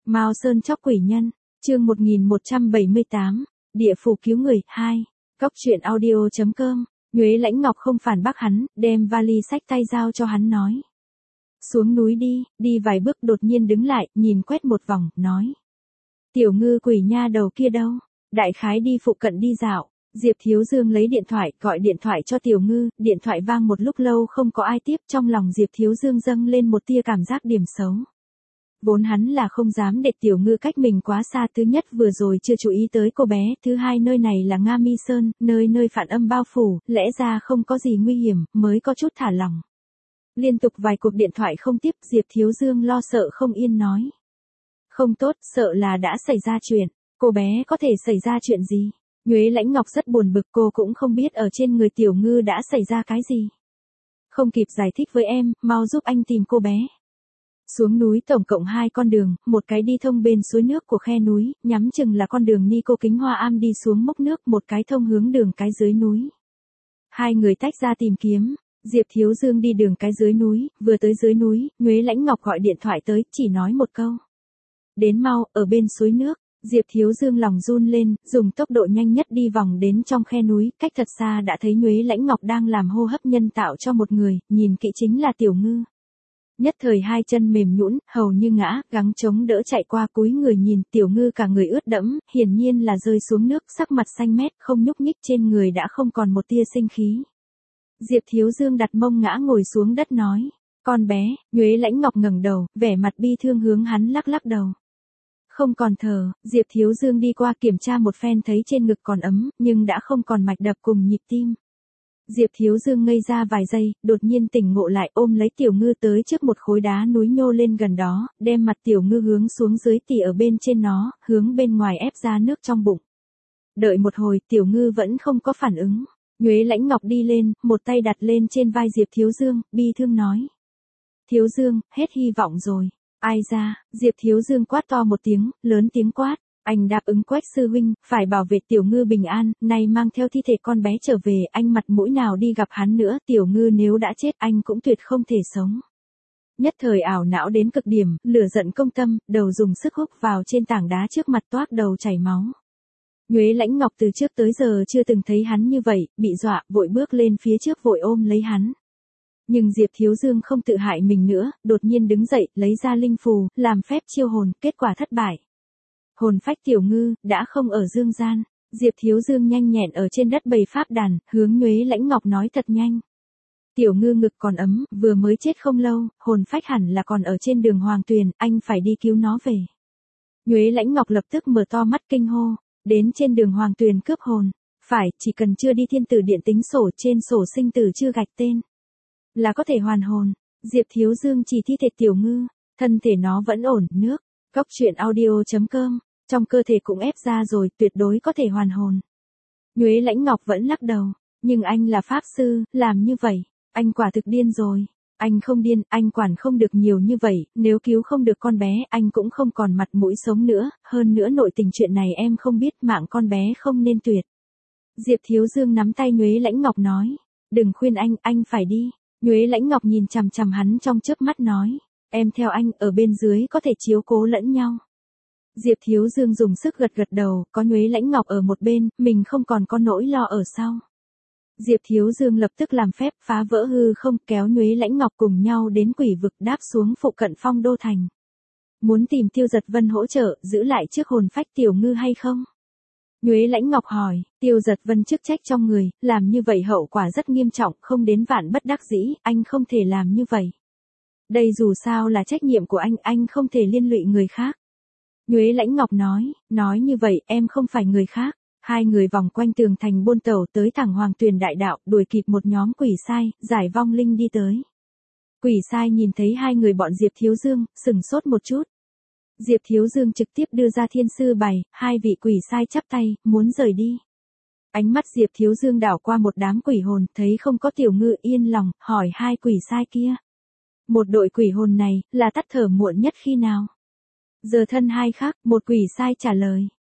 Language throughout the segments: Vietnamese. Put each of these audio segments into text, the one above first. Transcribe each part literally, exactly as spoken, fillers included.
Mao Sơn chóc quỷ nhân, chương một nghìn một trăm bảy mươi tám, địa phủ cứu người, hai, Cốc truyện audio chấm com, Nhuế Lãnh Ngọc không phản bác hắn, đem vali sách tay giao cho hắn nói. Xuống núi đi, đi vài bước đột nhiên đứng lại, nhìn quét một vòng, nói. Tiểu ngư quỷ nha đầu kia đâu? Đại khái đi phụ cận đi dạo. Diệp Thiếu Dương lấy điện thoại, gọi điện thoại cho Tiểu Ngư, điện thoại vang một lúc lâu không có ai tiếp, trong lòng Diệp Thiếu Dương dâng lên một tia cảm giác điểm xấu. Vốn hắn là không dám để Tiểu Ngư cách mình quá xa, thứ nhất vừa rồi chưa chú ý tới cô bé, thứ hai nơi này là Nga Mi Sơn, nơi nơi phản âm bao phủ, lẽ ra không có gì nguy hiểm, mới có chút thả lỏng. Liên tục vài cuộc điện thoại không tiếp, Diệp Thiếu Dương lo sợ không yên nói. Không tốt, sợ là đã xảy ra chuyện, cô bé có thể xảy ra chuyện gì? Nhuế Lãnh Ngọc rất buồn bực, cô cũng không biết ở trên người Tiểu Ngư đã xảy ra cái gì. Không kịp giải thích với em, mau giúp anh tìm cô bé. Xuống núi tổng cộng hai con đường, một cái đi thông bên suối nước của khe núi, nhắm chừng là con đường Nico Kính Hoa Am đi xuống mốc nước, một cái thông hướng đường cái dưới núi. Hai người tách ra tìm kiếm, Diệp Thiếu Dương đi đường cái dưới núi, vừa tới dưới núi, Nhuế Lãnh Ngọc gọi điện thoại tới, chỉ nói một câu. Đến mau, ở bên suối nước. Diệp Thiếu Dương lòng run lên, dùng tốc độ nhanh nhất đi vòng đến trong khe núi, cách thật xa đã thấy Nhuế Lãnh Ngọc đang làm hô hấp nhân tạo cho một người, nhìn kỹ chính là Tiểu Ngư. Nhất thời hai chân mềm nhũn, hầu như ngã, gắng chống đỡ chạy qua, cúi người nhìn, Tiểu Ngư cả người ướt đẫm, hiển nhiên là rơi xuống nước, sắc mặt xanh mét, không nhúc nhích, trên người đã không còn một tia sinh khí. Diệp Thiếu Dương đặt mông ngã ngồi xuống đất nói, con bé. Nhuế Lãnh Ngọc ngẩng đầu, vẻ mặt bi thương hướng hắn lắc lắc đầu. Không còn thở, Diệp Thiếu Dương đi qua kiểm tra một phen thấy trên ngực còn ấm, nhưng đã không còn mạch đập cùng nhịp tim. Diệp Thiếu Dương ngây ra vài giây, đột nhiên tỉnh ngộ lại, ôm lấy Tiểu Ngư tới trước một khối đá núi nhô lên gần đó, đem mặt Tiểu Ngư hướng xuống dưới, tỉ ở bên trên nó, hướng bên ngoài ép ra nước trong bụng. Đợi một hồi, Tiểu Ngư vẫn không có phản ứng. Nhuế Lãnh Ngọc đi lên, một tay đặt lên trên vai Diệp Thiếu Dương, bi thương nói. Thiếu Dương, hết hy vọng rồi. Ai ra? Diệp Thiếu Dương quát to một tiếng, lớn tiếng quát. Anh đáp ứng Quách sư huynh, phải bảo vệ Tiểu Ngư bình an, nay mang theo thi thể con bé trở về, anh mặt mũi nào đi gặp hắn nữa, Tiểu Ngư nếu đã chết anh cũng tuyệt không thể sống. Nhất thời ảo não đến cực điểm, lửa giận công tâm, đầu dùng sức húc vào trên tảng đá trước mặt, toát đầu chảy máu. Nhuế Lãnh Ngọc từ trước tới giờ chưa từng thấy hắn như vậy, bị dọa, vội bước lên phía trước vội ôm lấy hắn. Nhưng Diệp Thiếu Dương không tự hại mình nữa, đột nhiên đứng dậy, lấy ra linh phù, làm phép chiêu hồn, kết quả thất bại. Hồn phách Tiểu Ngư, đã không ở dương gian. Diệp Thiếu Dương nhanh nhẹn ở trên đất bày pháp đàn, hướng Nhuế Lãnh Ngọc nói thật nhanh. Tiểu Ngư ngực còn ấm, vừa mới chết không lâu, hồn phách hẳn là còn ở trên đường Hoàng Tuyền, anh phải đi cứu nó về. Nhuế Lãnh Ngọc lập tức mở to mắt kinh hô, đến trên đường Hoàng Tuyền cướp hồn. Phải, chỉ cần chưa đi thiên tử điện tính sổ, trên sổ sinh tử chưa gạch tên. Là có thể hoàn hồn. Diệp Thiếu Dương chỉ thi thể Tiểu Ngư, thân thể nó vẫn ổn, nước. Cốc truyện audio chấm com, trong cơ thể cũng ép ra rồi, tuyệt đối có thể hoàn hồn. Nhuế Lãnh Ngọc vẫn lắc đầu, nhưng anh là pháp sư, làm như vậy, anh quả thực điên rồi. Anh không điên, anh quản không được nhiều như vậy, nếu cứu không được con bé, anh cũng không còn mặt mũi sống nữa, hơn nữa nội tình chuyện này em không biết, mạng con bé không nên tuyệt. Diệp Thiếu Dương nắm tay Nhuế Lãnh Ngọc nói, đừng khuyên anh, anh phải đi. Nhuế Lãnh Ngọc nhìn chằm chằm hắn trong chớp mắt nói, em theo anh, ở bên dưới có thể chiếu cố lẫn nhau. Diệp Thiếu Dương dùng sức gật gật đầu, có Nhuế Lãnh Ngọc ở một bên, mình không còn có nỗi lo ở sau. Diệp Thiếu Dương lập tức làm phép phá vỡ hư không, kéo Nhuế Lãnh Ngọc cùng nhau đến quỷ vực, đáp xuống phụ cận Phong Đô Thành. Muốn tìm Tiêu Giật Vân hỗ trợ, giữ lại trước hồn phách Tiểu Ngư hay không? Nhuế Lãnh Ngọc hỏi, Tiêu Giật Vân chức trách trong người, làm như vậy hậu quả rất nghiêm trọng, không đến vạn bất đắc dĩ, anh không thể làm như vậy. Đây dù sao là trách nhiệm của anh, anh không thể liên lụy người khác. Nhuế Lãnh Ngọc nói, nói như vậy em không phải người khác. Hai người vòng quanh tường thành buôn tàu tới thẳng Hoàng Tuyền đại đạo, đuổi kịp một nhóm quỷ sai, giải vong linh đi tới. Quỷ sai nhìn thấy hai người bọn Diệp Thiếu Dương, sừng sốt một chút. Diệp Thiếu Dương trực tiếp đưa ra thiên sư bày, hai vị quỷ sai chắp tay, muốn rời đi. Ánh mắt Diệp Thiếu Dương đảo qua một đám quỷ hồn, thấy không có Tiểu Ngư, yên lòng, hỏi hai quỷ sai kia. Một đội quỷ hồn này, là tắt thở muộn nhất khi nào? Giờ thân hai khác, một quỷ sai trả lời.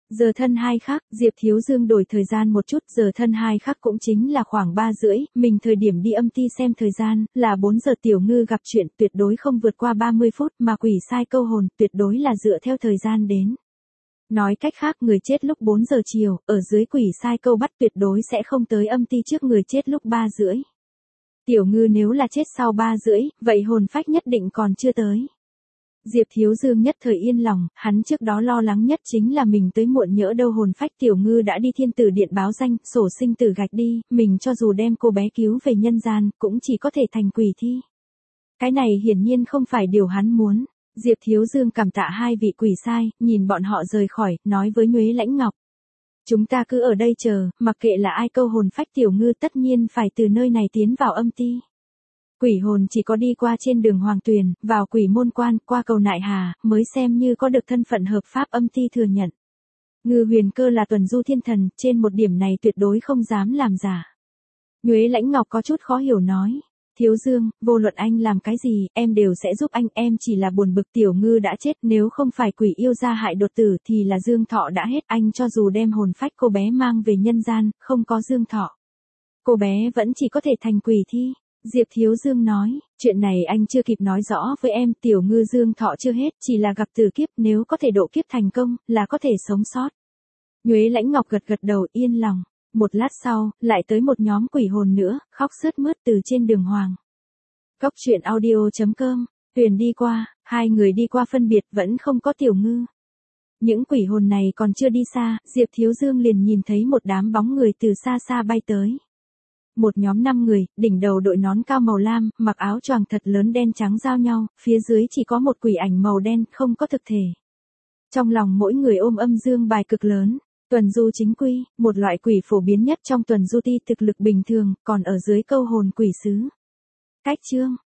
Giờ thân hai khắc, Diệp Thiếu Dương đổi thời gian một chút, giờ thân hai khắc cũng chính là khoảng ba rưỡi, mình thời điểm đi âm ty xem thời gian, là bốn giờ. Tiểu Ngư gặp chuyện tuyệt đối không vượt qua ba mươi phút, mà quỷ sai câu hồn tuyệt đối là dựa theo thời gian đến. Nói cách khác, người chết lúc bốn giờ chiều, ở dưới quỷ sai câu bắt tuyệt đối sẽ không tới âm ty trước người chết lúc ba rưỡi. Tiểu Ngư nếu là chết sau ba rưỡi, vậy hồn phách nhất định còn chưa tới. Diệp Thiếu Dương nhất thời yên lòng, hắn trước đó lo lắng nhất chính là mình tới muộn nhỡ đâu hồn phách. Tiểu Ngư đã đi thiên tử điện báo danh, sổ sinh tử gạch đi, mình cho dù đem cô bé cứu về nhân gian, cũng chỉ có thể thành quỷ thi. Cái này hiển nhiên không phải điều hắn muốn. Diệp Thiếu Dương cảm tạ hai vị quỷ sai, nhìn bọn họ rời khỏi, nói với Nhuế Lãnh Ngọc. Chúng ta cứ ở đây chờ, mặc kệ là ai câu hồn phách Tiểu Ngư tất nhiên phải từ nơi này tiến vào âm ty. Quỷ hồn chỉ có đi qua trên đường Hoàng Tuyền, vào quỷ môn quan, qua cầu Nại Hà, mới xem như có được thân phận hợp pháp âm ty thừa nhận. Ngư Huyền Cơ là tuần du thiên thần, trên một điểm này tuyệt đối không dám làm giả. Nhuế Lãnh Ngọc có chút khó hiểu nói. Thiếu Dương, vô luận anh làm cái gì, em đều sẽ giúp anh, em chỉ là buồn bực Tiểu Ngư đã chết, nếu không phải quỷ yêu gia hại đột tử thì là dương thọ đã hết, anh cho dù đem hồn phách cô bé mang về nhân gian, không có dương thọ. Cô bé vẫn chỉ có thể thành quỷ thi. Diệp Thiếu Dương nói, chuyện này anh chưa kịp nói rõ với em, Tiểu Ngư dương thọ chưa hết, chỉ là gặp tử kiếp, nếu có thể độ kiếp thành công, là có thể sống sót. Nhuế Lãnh Ngọc gật gật đầu yên lòng. Một lát sau, lại tới một nhóm quỷ hồn nữa, khóc sướt mướt từ trên đường Hoàng. Cốc truyện audio chấm com, Tuyền đi qua, hai người đi qua phân biệt vẫn không có Tiểu Ngư. Những quỷ hồn này còn chưa đi xa, Diệp Thiếu Dương liền nhìn thấy một đám bóng người từ xa xa bay tới. Một nhóm năm người, đỉnh đầu đội nón cao màu lam, mặc áo choàng thật lớn đen trắng giao nhau, phía dưới chỉ có một quỷ ảnh màu đen, không có thực thể. Trong lòng mỗi người ôm âm dương bài cực lớn. Tuần du chính quy, một loại quỷ phổ biến nhất trong tuần du ti, thực lực bình thường, còn ở dưới câu hồn quỷ sứ. Cách chương